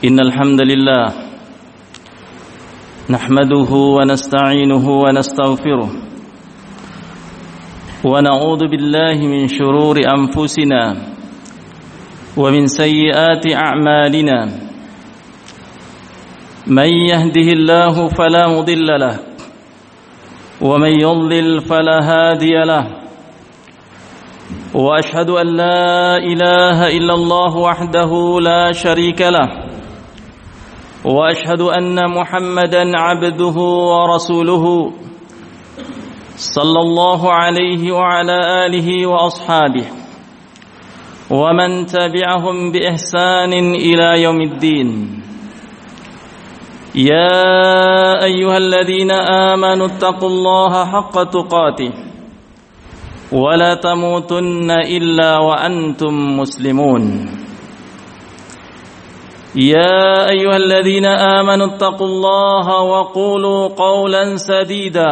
إن الحمد لله نحمده ونستعينه ونستغفره ونعوذ بالله من شرور أنفسنا ومن سيئات أعمالنا من يهده الله فلا مضل له ومن يضلل فلا هادي له وأشهد أن لا إله إلا الله وحده لا شريك له وأشهد أن محمدًا عبده ورسوله صلى الله عليه وعلى آله وأصحابه ومن تبعهم بإحسان إلى يوم الدين يا أيها الذين آمنوا اتقوا الله حق تقاته ولا تموتن إلا وأنتم مسلمون يا أيها الذين آمنوا اتقوا الله وقولوا قولا سديدا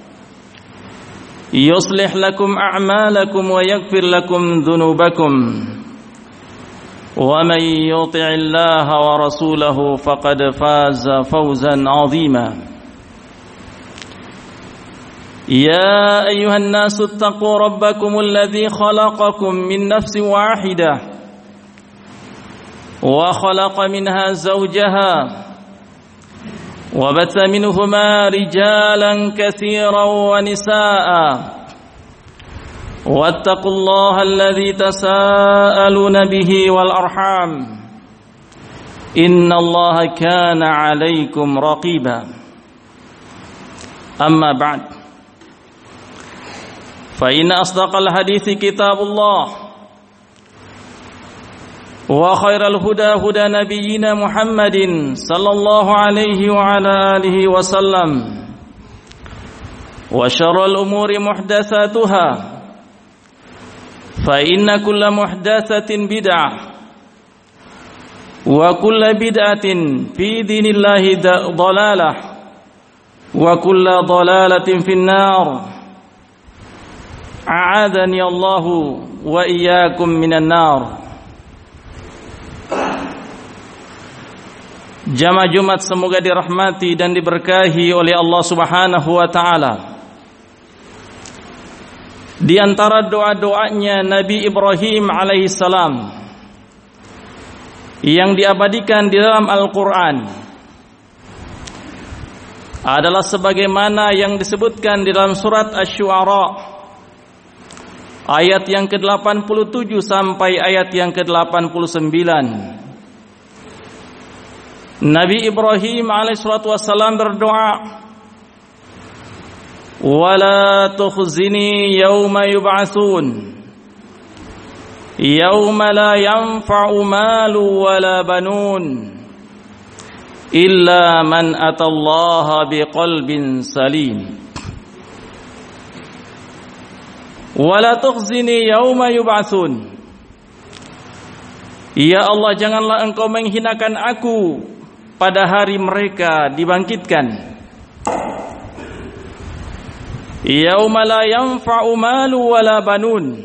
يصلح لكم أعمالكم ويغفر لكم ذنوبكم ومن يطع الله ورسوله فقد فاز فوزا عظيما يا أيها الناس اتقوا ربكم الذي خلقكم من نفس واحدة وخلق منها زوجها وبث منهما رجالا كثيرا ونساء واتقوا الله الذي تساءلون به والأرحام إن الله كان عليكم رقيبا أما بعد فإن أصدق الحديث كتاب الله وخير الهدى هدى نبينا محمد صلى الله عليه وعلى آله وسلم وشر الأمور محدثاتها فإن كل محدثة بدعة وكل بدعة في دين الله ضلالة وكل ضلالة في النار أعاذني الله وإياكم من النار. Jamaah Jumat semoga dirahmati dan diberkahi oleh Allah Subhanahu wa taala. Di antara doa-doanya Nabi Ibrahim alaihissalam yang diabadikan di dalam Al-Qur'an adalah sebagaimana yang disebutkan di dalam surat Asy-Syu'ara ayat yang ke-87 sampai ayat yang ke-89. Nabi Ibrahim alaihissalatu wassalam berdoa, "Wala tukhzini yauma yub'atsun, yauma la yanfa'u malu wala banun, illa man atallaha biqalbin salim." Wala tukhzini yauma yub'atsun. Ya Allah, janganlah engkau menghinakan aku pada hari mereka dibangkitkan. Yauma la yanfa'u malu wala banun.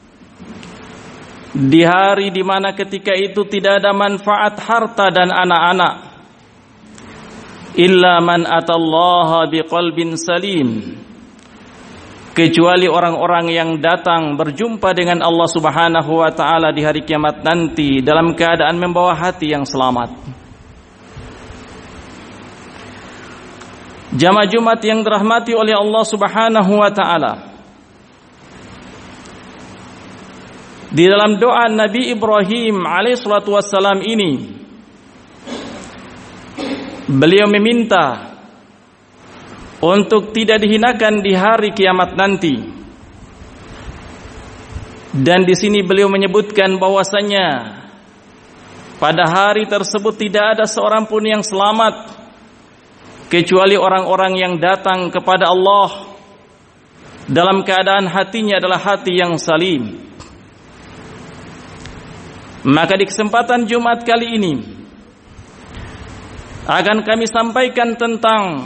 Di hari di mana ketika itu tidak ada manfaat harta dan anak-anak. Illa man atallaha biqalbin salim. Kecuali orang-orang yang datang berjumpa dengan Allah Subhanahu wa taala di hari kiamat nanti dalam keadaan membawa hati yang selamat. Jamaah Jumat yang dirahmati oleh Allah Subhanahu wa taala. Di dalam doa Nabi Ibrahim alaihissalatu wassalam ini, beliau meminta untuk tidak dihinakan di hari kiamat nanti. Dan di sini beliau menyebutkan bahwasanya pada hari tersebut tidak ada seorang pun yang selamat kecuali orang-orang yang datang kepada Allah dalam keadaan hatinya adalah hati yang salim. Maka di kesempatan Jumat kali ini akan kami sampaikan tentang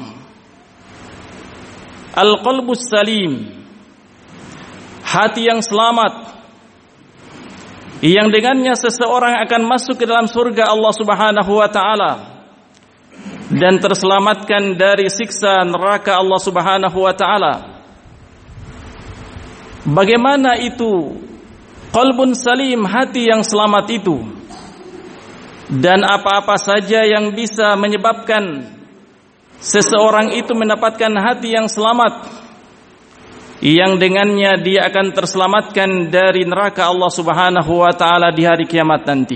Al-Qalbus Salim, hati yang selamat, yang dengannya seseorang akan masuk ke dalam surga Allah Subhanahu wa taala dan terselamatkan dari siksa neraka Allah Subhanahu wa taala. Bagaimana itu qalbun salim, hati yang selamat itu? Dan apa-apa saja yang bisa menyebabkan seseorang itu mendapatkan hati yang selamat, yang dengannya dia akan terselamatkan dari neraka Allah Subhanahu wa taala di hari kiamat nanti.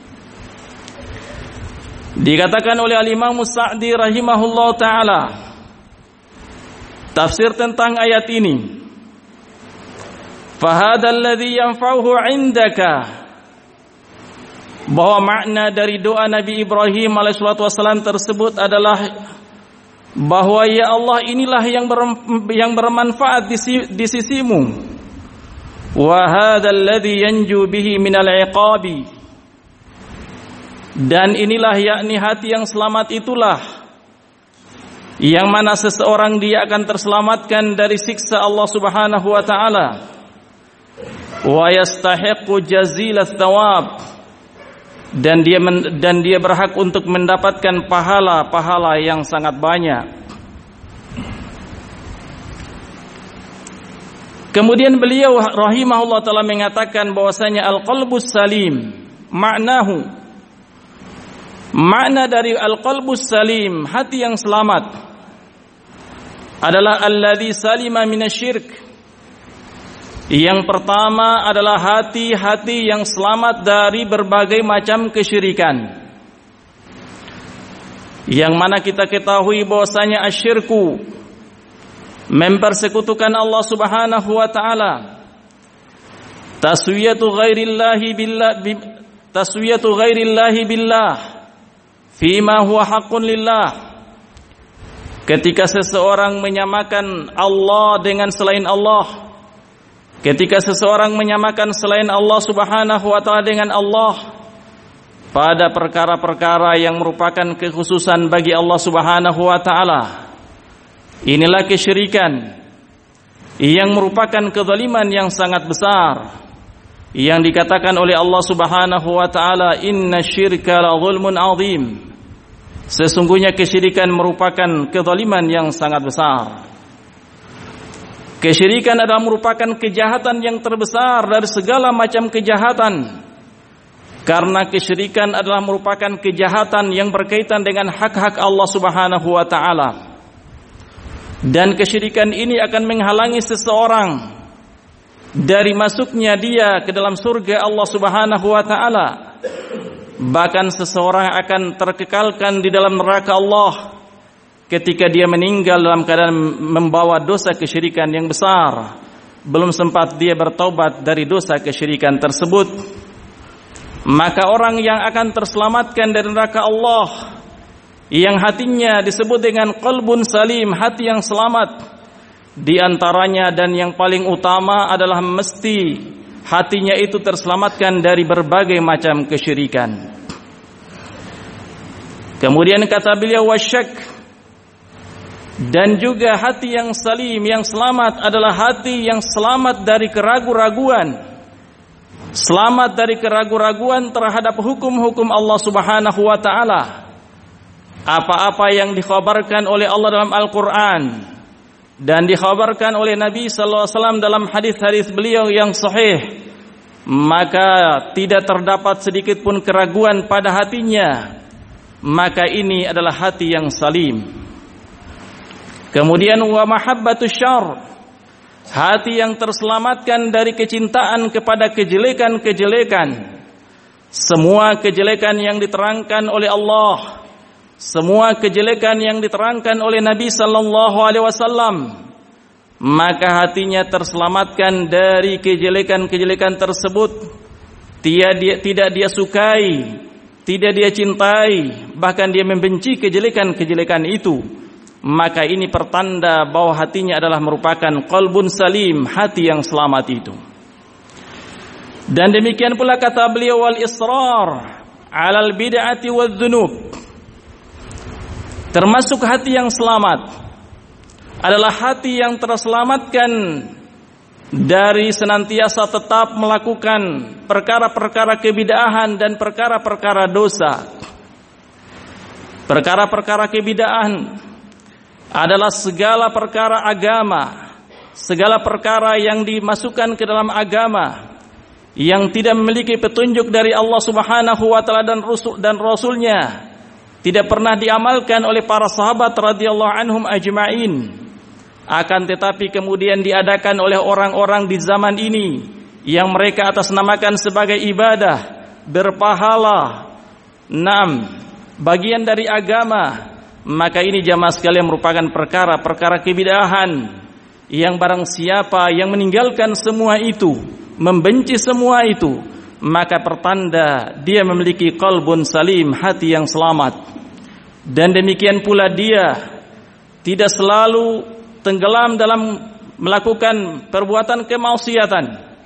Dikatakan oleh Al-Imam Sa'di rahimahullah taala tafsir tentang ayat ini, fahadha alladhi yanfa'uhu 'indaka, bahwa makna dari doa Nabi Ibrahim alaihissalatu wassalam tersebut adalah bahwa ya Allah, inilah yang bermanfaat di sisimu. Wa hadzal ladzi yanju bihi minal iqabi, dan inilah yakni hati yang selamat itulah yang mana seseorang dia akan terselamatkan dari siksa Allah Subhanahu wa taala, wa yastahiqqu jazilat thawab, dan dia berhak untuk mendapatkan pahala-pahala yang sangat banyak. Kemudian beliau rahimahullah taala mengatakan bahwasanya al-qalbus salim, makna dari al-qalbus salim, hati yang selamat, adalah alladzi salima minasyirk. Yang pertama adalah hati-hati yang selamat dari berbagai macam kesyirikan, yang mana kita ketahui bahwasanya asyirku, mempersekutukan Allah Subhanahu wa taala, taswiyatu ghairillahi billah fima huwa haqqun lillah. Ketika seseorang menyamakan Allah dengan selain Allah, ketika seseorang menyamakan selain Allah Subhanahu wa taala dengan Allah pada perkara-perkara yang merupakan kekhususan bagi Allah Subhanahu wa taala, inilah kesyirikan yang merupakan kezaliman yang sangat besar, yang dikatakan oleh Allah Subhanahu wa taala, innasyirka la zulmun azim. Sesungguhnya kesyirikan merupakan kezaliman yang sangat besar. Kesyirikan adalah merupakan kejahatan yang terbesar dari segala macam kejahatan, karena kesyirikan adalah merupakan kejahatan yang berkaitan dengan hak-hak Allah Subhanahu wa taala. Dan kesyirikan ini akan menghalangi seseorang dari masuknya dia ke dalam surga Allah Subhanahu wa taala. Bahkan seseorang akan terkekalkan di dalam neraka Allah ketika dia meninggal dalam keadaan membawa dosa kesyirikan yang besar, belum sempat dia bertaubat dari dosa kesyirikan tersebut. Maka orang yang akan terselamatkan dari neraka Allah, yang hatinya disebut dengan qalbun salim, hati yang selamat, di antaranya dan yang paling utama adalah mesti hatinya itu terselamatkan dari berbagai macam kesyirikan. Kemudian kata beliau, wasyak, dan juga hati yang salim, yang selamat adalah hati yang selamat dari keraguan-raguan, selamat dari keraguan-raguan terhadap hukum-hukum Allah Subhanahu wa taala. Apa-apa yang dikhabarkan oleh Allah dalam Al-Qur'an dan dikhabarkan oleh Nabi sallallahu alaihi wasallam dalam hadis-hadis beliau yang sahih, maka tidak terdapat sedikit pun keraguan pada hatinya, maka ini adalah hati yang salim. Kemudian wa mahabbatus syarr, hati yang terselamatkan dari kecintaan kepada kejelekan-kejelekan. Semua kejelekan yang diterangkan oleh Allah, semua kejelekan yang diterangkan oleh Nabi sallallahu alaihi wasallam, maka hatinya terselamatkan dari kejelekan-kejelekan tersebut. Tidak dia sukai, tidak dia cintai, bahkan dia membenci kejelekan-kejelekan itu. Maka ini pertanda bahwa hatinya adalah merupakan qalbun salim, hati yang selamat itu. Dan demikian pula kata beliau, wal israr alal bid'ati wadz dzunub, termasuk hati yang selamat adalah hati yang terselamatkan dari senantiasa tetap melakukan perkara-perkara kebid'ahan dan perkara-perkara dosa. Perkara-perkara kebid'ahan adalah segala perkara agama, segala perkara yang dimasukkan ke dalam agama yang tidak memiliki petunjuk dari Allah Subhanahu wa taala dan Rasulnya, tidak pernah diamalkan oleh para sahabat radhiyallahu anhum ajma'in, akan tetapi kemudian diadakan oleh orang-orang di zaman ini yang mereka atasnamakan sebagai ibadah, berpahala, bagian dari agama. Maka ini jamaah sekalian merupakan perkara-perkara kebid'ahan yang barang siapa yang meninggalkan semua itu, membenci semua itu, maka pertanda dia memiliki qalbun salim, hati yang selamat. Dan demikian pula dia tidak selalu tenggelam dalam melakukan perbuatan kemaksiatan.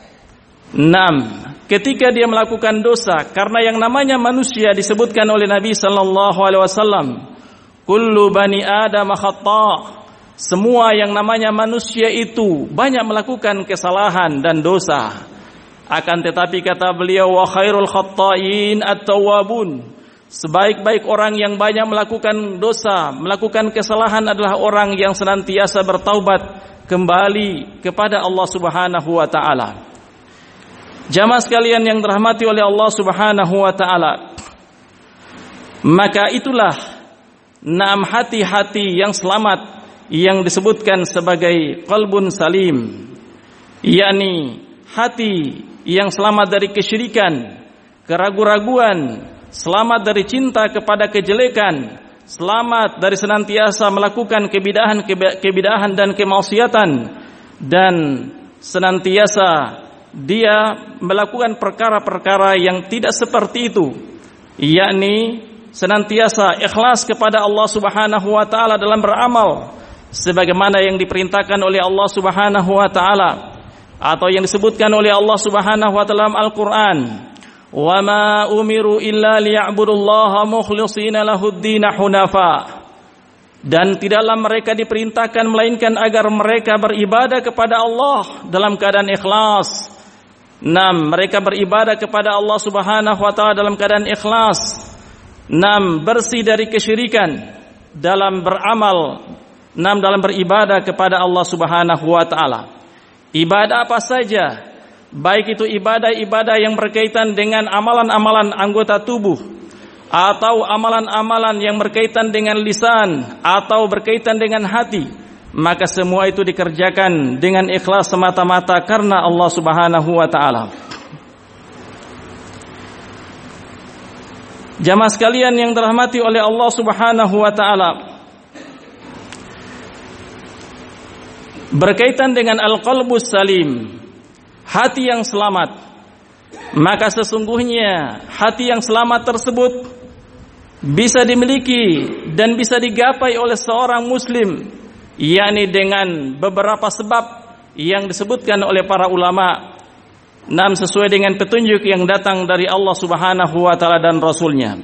Ketika dia melakukan dosa, karena yang namanya manusia disebutkan oleh Nabi sallallahu alaihi wasallam, kullu bani adam khata'. Semua yang namanya manusia itu banyak melakukan kesalahan dan dosa. Akan tetapi kata beliau, wa khairul khatta'in at-tawwabun. Sebaik-baik orang yang banyak melakukan dosa, melakukan kesalahan adalah orang yang senantiasa bertaubat kembali kepada Allah Subhanahu wa taala. Jamaah sekalian yang dirahmati oleh Allah Subhanahu wa taala, maka itulah 6 hati-hati yang selamat yang disebutkan sebagai qalbun salim, yakni hati yang selamat dari kesyirikan, keraguan-raguan, selamat dari cinta kepada kejelekan, selamat dari senantiasa melakukan kebid'ahan dan kemaksiatan, dan senantiasa dia melakukan perkara-perkara yang tidak seperti itu, yakni senantiasa ikhlas kepada Allah Subhanahu wa taala dalam beramal sebagaimana yang diperintahkan oleh Allah Subhanahu wa taala atau yang disebutkan oleh Allah Subhanahu wa taala dalam Al-Qur'an. Wa ma umiru illa liya'budullaha mukhlishina lahud-din hunafa. Dan tidaklah mereka diperintahkan melainkan agar mereka beribadah kepada Allah dalam keadaan ikhlas. Mereka beribadah kepada Allah Subhanahu wa taala dalam keadaan ikhlas. Bersih dari kesyirikan dalam beramal, dalam beribadah kepada Allah Subhanahu wa taala. Ibadah apa saja, baik itu ibadah-ibadah yang berkaitan dengan amalan-amalan anggota tubuh, atau amalan-amalan yang berkaitan dengan lisan, atau berkaitan dengan hati, maka semua itu dikerjakan dengan ikhlas semata-mata karena Allah Subhanahu wa ta'ala. Jamaah sekalian yang dirahmati oleh Allah Subhanahu wa ta'ala, berkaitan dengan al-qalbus salim, hati yang selamat, maka sesungguhnya hati yang selamat tersebut bisa dimiliki dan bisa digapai oleh seorang muslim, yakni dengan beberapa sebab yang disebutkan oleh para ulama, sesuai dengan petunjuk yang datang dari Allah Subhanahu wa taala dan Rasulnya.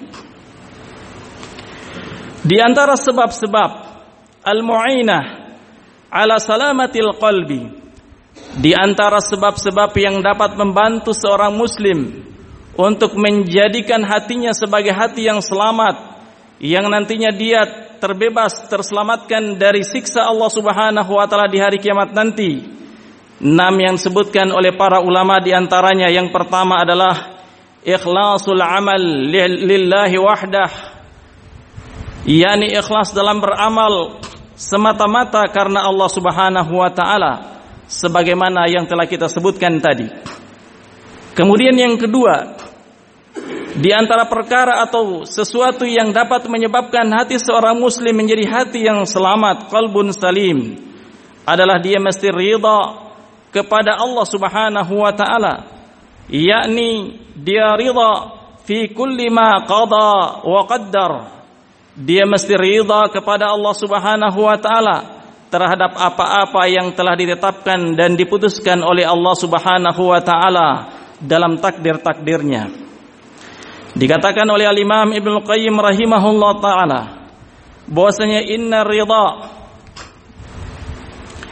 Di antara sebab-sebab al-mu'inah ala salamatil qalbi, di antara sebab-sebab yang dapat membantu seorang muslim untuk menjadikan hatinya sebagai hati yang selamat, yang nantinya dia terbebas, terselamatkan dari siksa Allah Subhanahu wa taala di hari kiamat nanti. 6 yang disebutkan oleh para ulama, di antaranya yang pertama adalah ikhlasul amal lillahi wahdah, yakni ikhlas dalam beramal semata-mata karena Allah Subhanahu wa taala, sebagaimana yang telah kita sebutkan tadi. Kemudian yang kedua, di antara perkara atau sesuatu yang dapat menyebabkan hati seorang muslim menjadi hati yang selamat, qalbun salim, adalah dia mesti ridha kepada Allah Subhanahu wa taala, yakni dia ridha fi kulli ma qada wa qaddar. Dia mesti ridha kepada Allah Subhanahu wa taala terhadap apa-apa yang telah ditetapkan dan diputuskan oleh Allah Subhanahu wa taala dalam takdir-takdirnya. Dikatakan oleh Al-Imam Ibnu Qayyim rahimahullah taala bahwasanya inna ridha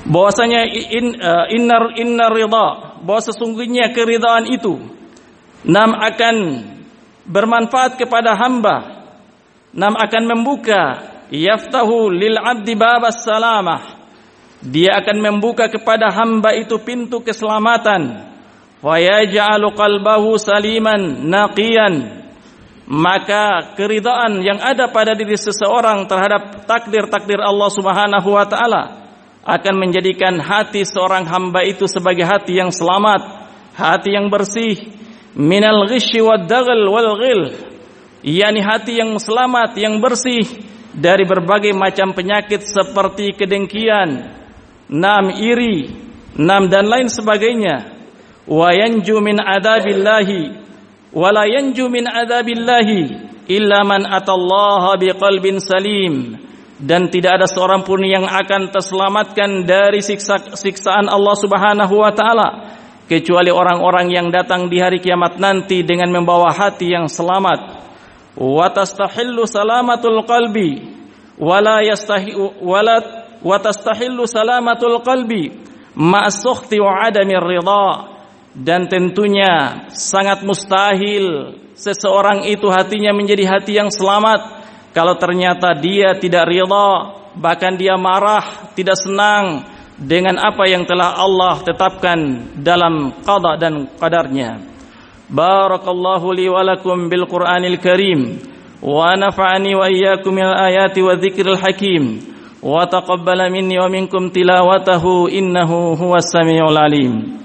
bahwasanya innar ridha, bahwa sesungguhnya keridhaan itu akan bermanfaat kepada hamba, akan membuka yaftahu lil abdi babas salamah, dia akan membuka kepada hamba itu pintu keselamatan, wa yaj'alu qalbahu saliman naqiyan, maka keridhaan yang ada pada diri seseorang terhadap takdir-takdir Allah Subhanahu wa taala akan menjadikan hati seorang hamba itu sebagai hati yang selamat, hati yang bersih, minal ghisyi wad daghal wal ghil, yakni hati yang selamat, yang bersih dari berbagai macam penyakit seperti kedengkian, iri, dan lain sebagainya. Wa yanju min adabillahi wa la yanju min adabillahi illa man atallaha biqalbin salim, dan tidak ada seorang pun yang akan terselamatkan dari siksaan Allah Subhanahu wa taala kecuali orang-orang yang datang di hari kiamat nanti dengan membawa hati yang selamat. Wa tastahillu salamatul qalbi wa tastahillu salamatul qalbi ma'as-sukhti wa 'adamir ridha, dan tentunya sangat mustahil seseorang itu hatinya menjadi hati yang selamat kalau ternyata dia tidak ridha, bahkan dia marah, tidak senang dengan apa yang telah Allah tetapkan dalam qada dan qadarnya. Barakallahu li wa lakum bil Qur'anil Karim wa nafa'ani wa iyyakum bil ayati wa dzikril hakim wa taqabbala minni wa minkum tilawatahu innahu huwas samiul alim.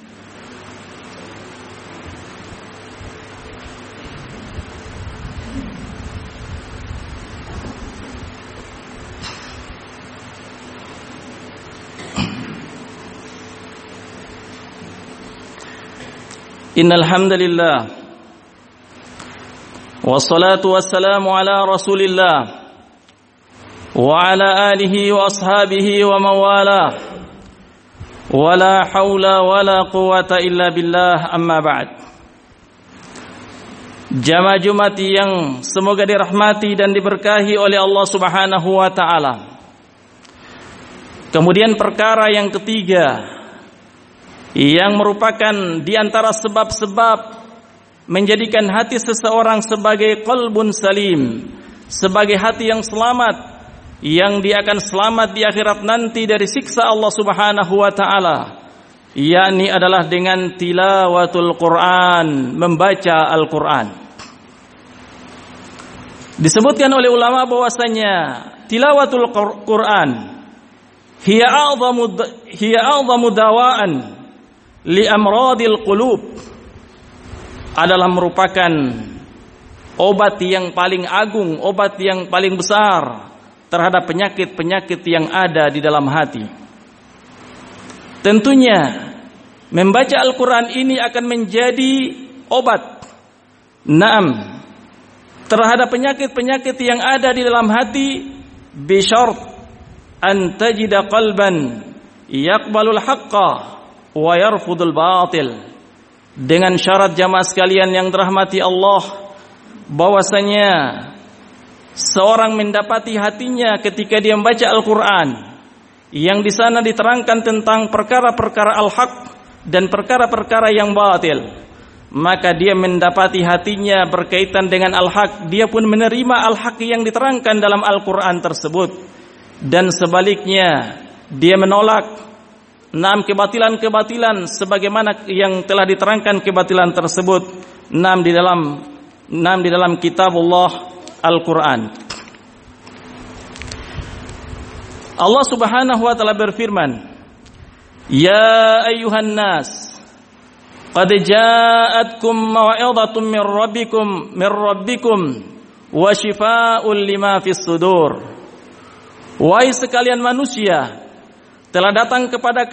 Innal hamdalillah wassalatu wassalamu ala Rasulillah wa ala alihi wa ashabihi wa mawalah wa la haula wa la quwata illa billah, amma ba'd. Jamaah Jumat yang semoga dirahmati dan diberkahi oleh Allah Subhanahu wa taala. Kemudian perkara yang ketiga yang merupakan di antara sebab-sebab menjadikan hati seseorang sebagai qalbun salim, sebagai hati yang selamat, yang dia akan selamat di akhirat nanti dari siksa Allah Subhanahu wa taala, yakni adalah dengan tilawatul Quran, membaca Al-Quran. Disebutkan oleh ulama bahwasanya tilawatul Quran hiya a'zamu dawaan li amradil qulub, adalah merupakan obat yang paling agung, obat yang paling besar terhadap penyakit-penyakit yang ada di dalam hati. Tentunya membaca Al-Quran ini akan menjadi obat terhadap penyakit-penyakit yang ada di dalam hati, bisyart an tajida qalban yaqbalul haqqa wa yarfudul batil, dengan syarat jamaah sekalian yang dirahmati Allah, bahwasanya seorang mendapati hatinya ketika dia membaca Al-Quran yang di sana diterangkan tentang perkara-perkara al-haq dan perkara-perkara yang batil, maka dia mendapati hatinya berkaitan dengan al-haq, dia pun menerima al-haq yang diterangkan dalam Al-Quran tersebut, dan sebaliknya dia menolak kebatilan-kebatilan sebagaimana yang telah diterangkan kebatilan tersebut di dalam kitabullah Al-Quran. Allah Subhanahu wa taala berfirman, ya ayyuhan nas qad ja'atkum maw'idhatun min rabbikum wa shifaa'un lima fis sudur. Wahai sekalian manusia, telah datang kepada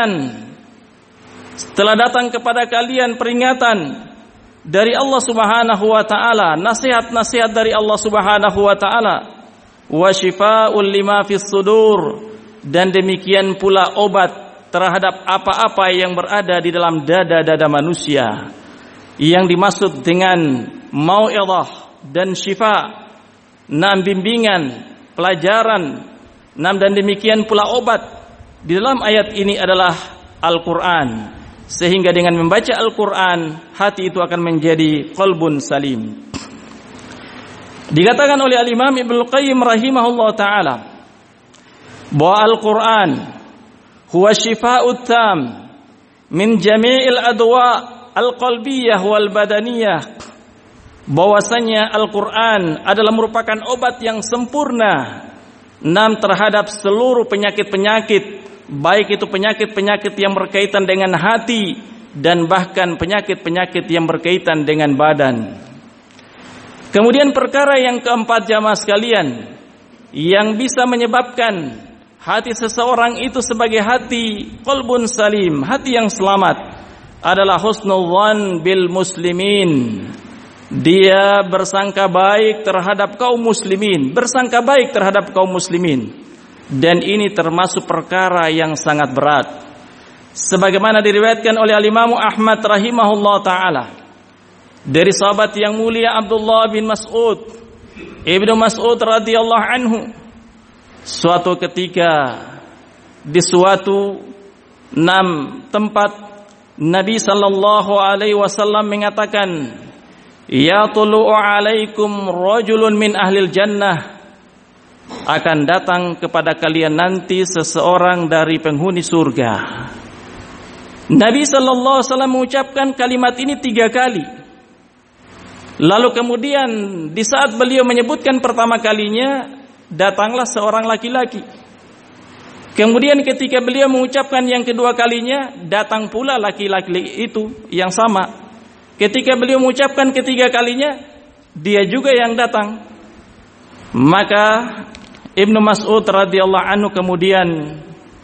kalian peringatan dari Allah Subhanahu wa taala, nasihat-nasihat dari Allah Subhanahu wa taala, wa shifaa'un lima fis sudur, dan demikian pula obat terhadap apa-apa yang berada di dalam dada-dada manusia. Yang dimaksud dengan mau'izah dan syifa, bimbingan, pelajaran, dan demikian pula obat di dalam ayat ini adalah Al-Quran, sehingga dengan membaca Al-Quran hati itu akan menjadi qalbun salim. Dikatakan oleh Al-Imam Ibnu Qayyim rahimahullah ta'ala bahwa Al-Quran huwa syifa'ut tam min jami'il adwa al-qalbiyah wal badaniyah, bahwasanya Al-Quran adalah merupakan obat yang sempurna terhadap seluruh penyakit-penyakit, baik itu penyakit-penyakit yang berkaitan dengan hati dan bahkan penyakit-penyakit yang berkaitan dengan badan. Kemudian perkara yang keempat jamaah sekalian, yang bisa menyebabkan hati seseorang itu sebagai hati qalbun salim, hati yang selamat, adalah husnul dhan bil muslimin. Dia bersangka baik terhadap kaum muslimin, bersangka baik terhadap kaum muslimin. Dan ini termasuk perkara yang sangat berat, sebagaimana diriwayatkan oleh Al-Imam Ahmad rahimahullah ta'ala dari sahabat yang mulia Abdullah bin Mas'ud, Ibnu Mas'ud radhiyallahu anhu, suatu ketika di suatu tempat Nabi sallallahu alaihi wasallam mengatakan, ya tulu'u alaikum rajulun min ahlil jannah, akan datang kepada kalian nanti seseorang dari penghuni surga. Nabi sallallahu alaihi wasallam mengucapkan kalimat ini 3 kali. Lalu kemudian di saat beliau menyebutkan pertama kalinya, datanglah seorang laki-laki. Kemudian ketika beliau mengucapkan yang kedua kalinya, datang pula laki-laki itu yang sama. Ketika beliau mengucapkan ketiga kalinya, dia juga yang datang. Maka Ibnu Mas'ud radhiyallahu anhu kemudian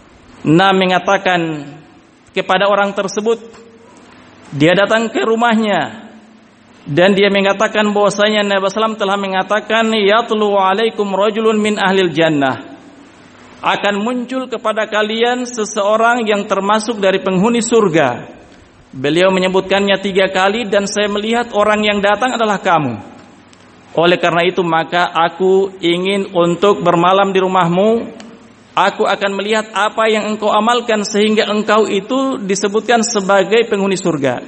mengatakan kepada orang tersebut, dia datang ke rumahnya dan dia mengatakan bahwasanya Nabi sallallahu alaihi wasallam telah mengatakan, yatlu alaikum rajulun min ahlil jannah, akan muncul kepada kalian seseorang yang termasuk dari penghuni surga. Beliau menyebutkannya 3 kali dan saya melihat orang yang datang adalah kamu. Oleh karena itu maka aku ingin untuk bermalam di rumahmu. Aku akan melihat apa yang engkau amalkan sehingga engkau itu disebutkan sebagai penghuni surga.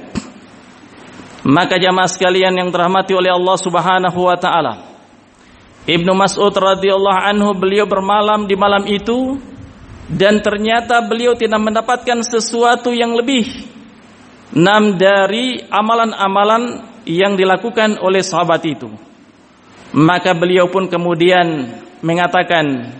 Maka jamaah sekalian yang dirahmati oleh Allah Subhanahu wa taala, Ibnu Mas'ud radhiyallahu anhu beliau bermalam di malam itu dan ternyata beliau tidak mendapatkan sesuatu yang lebih dari amalan-amalan yang dilakukan oleh sahabat itu. Maka beliau pun kemudian mengatakan,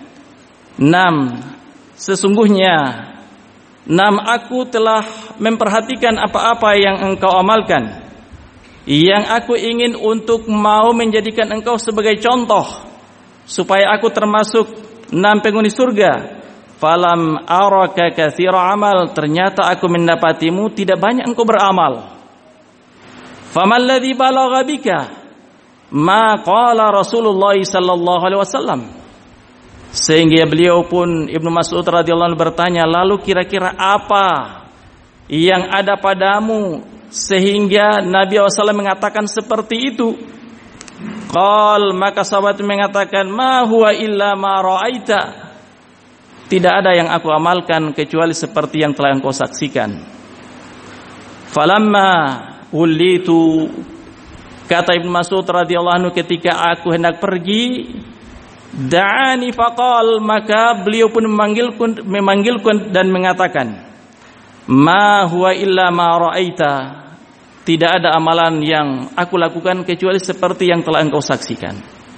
sesungguhnya aku telah memperhatikan apa-apa yang engkau amalkan, yang aku ingin untuk mau menjadikan engkau sebagai contoh supaya aku termasuk 6 penghuni surga. Falam araka katsira amal, ternyata aku mendapatimu tidak banyak engkau beramal. Famal ladzi balagha bika ma qala Rasulullah sallallahu alaihi wasallam. Sehingga beliau pun Ibnu Mas'ud radhiyallahu anhu bertanya, lalu kira-kira apa yang ada padamu sehingga Nabi SAW mengatakan seperti itu? Qal, maka sahabat mengatakan, ma huwa illa ma ra'aita, tidak ada yang aku amalkan kecuali seperti yang telah engkau saksikan. Falamma ulitu, kata Ibnu Mas'ud radhiyallahu anhu, ketika aku hendak pergi, da'ani faqal, maka beliau pun memanggilku dan mengatakan, ma huwa illa ma ra'aita, tidak ada amalan yang aku lakukan kecuali seperti yang telah engkau saksikan.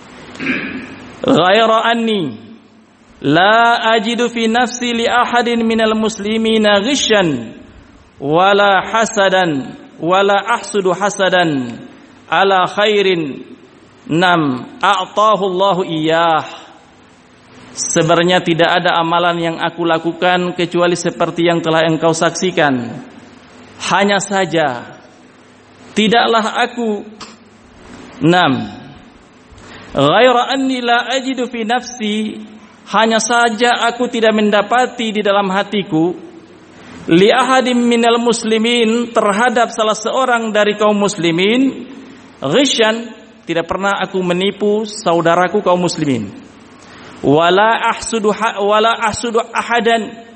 Ghaira anni la ajidu fi nafsi li ahadin minal muslimina ghishan wala hasadan wala ahsudu hasadan ala khairin a'tahu Allahu iyyah. Sebenarnya tidak ada amalan yang aku lakukan kecuali seperti yang telah engkau saksikan. Hanya saja tidaklah aku ghaira anni la ajidu fi nafsi, hanya saja aku tidak mendapati di dalam hatiku li ahadim minal muslimin, terhadap salah seorang dari kaum muslimin, ghishan, tidak pernah aku menipu saudaraku kaum muslimin, wala ahsudu ahadan,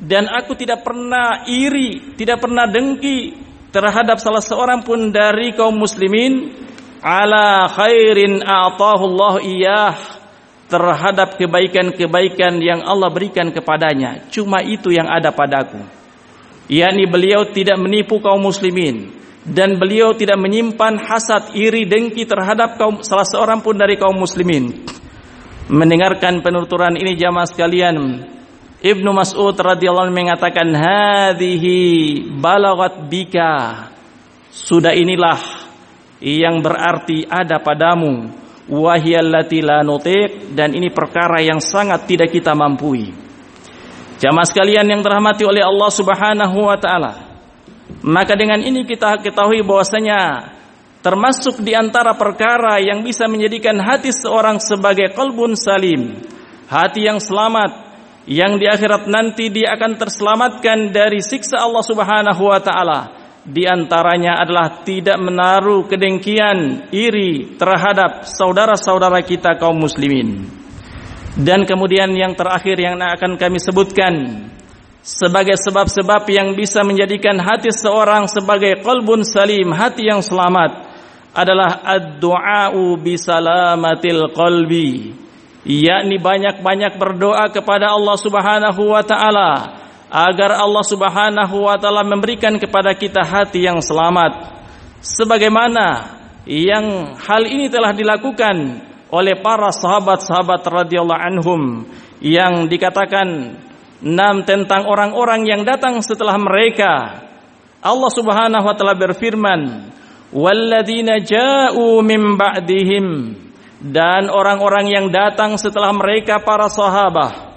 dan aku tidak pernah iri, tidak pernah dengki terhadap salah seorang pun dari kaum muslimin ala khairin a'tahu Allah iyah, terhadap kebaikan-kebaikan yang Allah berikan kepadanya. Cuma itu yang ada padaku. yakni beliau tidak menipu kaum muslimin dan beliau tidak menyimpan hasad, iri, dengki terhadap salah seorang pun dari kaum muslimin. Mendengarkan penuturan ini jamaah sekalian, Ibnu Mas'ud radhiyallahu anhu mengatakan, hadhihi balagat bika, sudah inilah yang berarti ada padamu, wahiyallati la nutiq, dan ini perkara yang sangat tidak kita mampui. Jamaah sekalian yang dirahmati oleh Allah Subhanahu wa taala, maka dengan ini kita ketahui bahwasanya termasuk di antara perkara yang bisa menjadikan hati seorang sebagai qalbun salim, hati yang selamat, yang di akhirat nanti dia akan terselamatkan dari siksa Allah Subhanahu wa taala. Di antaranya adalah tidak menaruh kedengkian, iri terhadap saudara-saudara kita kaum muslimin. Dan kemudian yang terakhir yang akan kami sebutkan sebagai sebab-sebab yang bisa menjadikan hati seorang sebagai qalbun salim, hati yang selamat, adalah ad-du'a'u bisalamatil qalbi, yakni banyak-banyak berdoa kepada Allah Subhanahu wa taala agar Allah Subhanahu wa taala memberikan kepada kita hati yang selamat, sebagaimana yang hal ini telah dilakukan oleh para sahabat-sahabat radhiyallahu anhum, yang dikatakan tentang orang-orang yang datang setelah mereka. Allah Subhanahu wa taala berfirman, walladzina ja'u min ba'dihim, dan orang-orang yang datang setelah mereka para sahabat,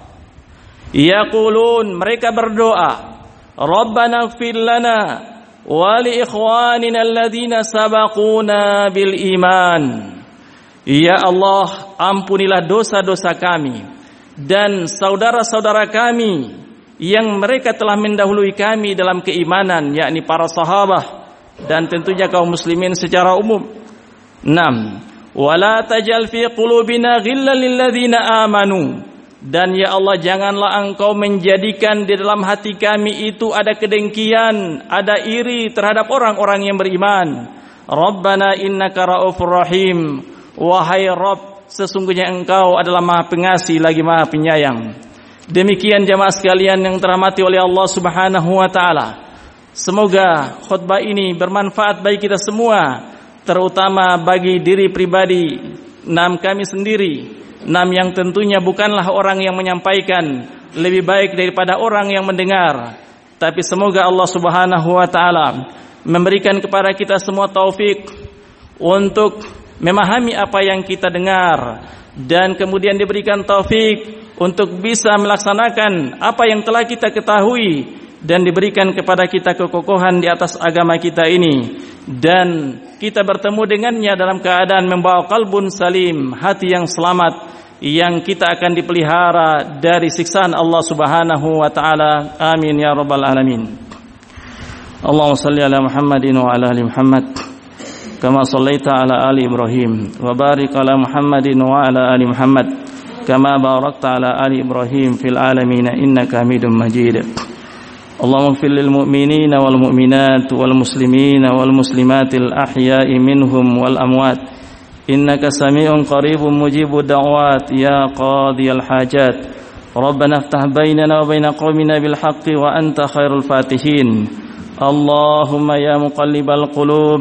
yaqulun, mereka berdoa, Rabbana ighfir lana wa li ikhwanina alladzina sabaquna bil iman. Ya Allah, ampunilah dosa-dosa kami dan saudara-saudara kami yang mereka telah mendahului kami dalam keimanan, yakni para sahabat dan tentunya kaum muslimin secara umum. 6. Wala tajal fi qulubina ghillan lil ladzina amanu, dan ya Allah, janganlah engkau menjadikan di dalam hati kami itu ada kedengkian, ada iri terhadap orang-orang yang beriman. Rabbana innaka raufur rahim, wahai Rabb, sesungguhnya engkau adalah maha pengasih lagi maha penyayang. Demikian jamaah sekalian yang dirahmati oleh Allah Subhanahu wa taala, semoga khutbah ini bermanfaat bagi kita semua, terutama bagi diri pribadi, kami sendiri, yang tentunya bukanlah orang yang menyampaikan, lebih baik daripada orang yang mendengar. Tapi semoga Allah Subhanahu wa taala memberikan kepada kita semua taufik untuk memahami apa yang kita dengar, dan kemudian diberikan taufik untuk bisa melaksanakan apa yang telah kita ketahui, dan diberikan kepada kita kekokohan di atas agama kita ini, dan kita bertemu dengannya dalam keadaan membawa qalbun salim, hati yang selamat, yang kita akan dipelihara dari siksaan Allah Subhanahu wa taala. Amin ya rabbal alamin. Allahumma shalli ala Muhammadin wa ala ali Muhammad kama shallaita ala ali Ibrahim, wa barik ala Muhammadin wa ala ali Muhammad kama barakta ala ali Ibrahim fil alamin innaka Hamidum Majid. Allahumma ighfir lil mu'minina wal mu'minat wal muslimina wal muslimatil ahya'i minhum wal amwat innaka sami'un qaribun mujibud da'wat ya qadiyal hajat. Rabbana iftah bainana wa baina qaumina bil haqqi wa anta khairul fatihin. Allahumma ya muqallibal qulub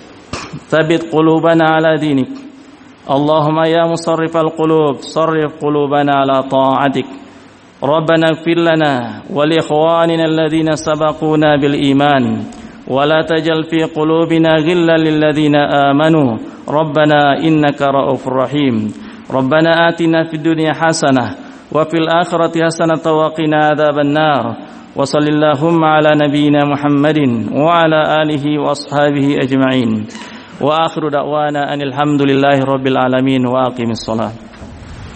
tsabbit qulubana ala dinik. Allahumma ya musarrifal qulub sarrif qulubana ala ta'atik. Rabbana ighfir lana wa li ikhwanina alladhina sabaquna bil iman wa la tajal fi qulubina ghillan lil ladzina amanu Rabbana innaka raufur rahim. Rabbana atina fid dunya hasanah wa fil akhirati hasanah wa qina adzaban nar. Wa sallallahu ala nabiyyina Muhammadin wa ala alihi wa ashabihi ajma'in. Wa akhiru da'wana anil hamdulillahi rabbil alamin wa aqimis shalah.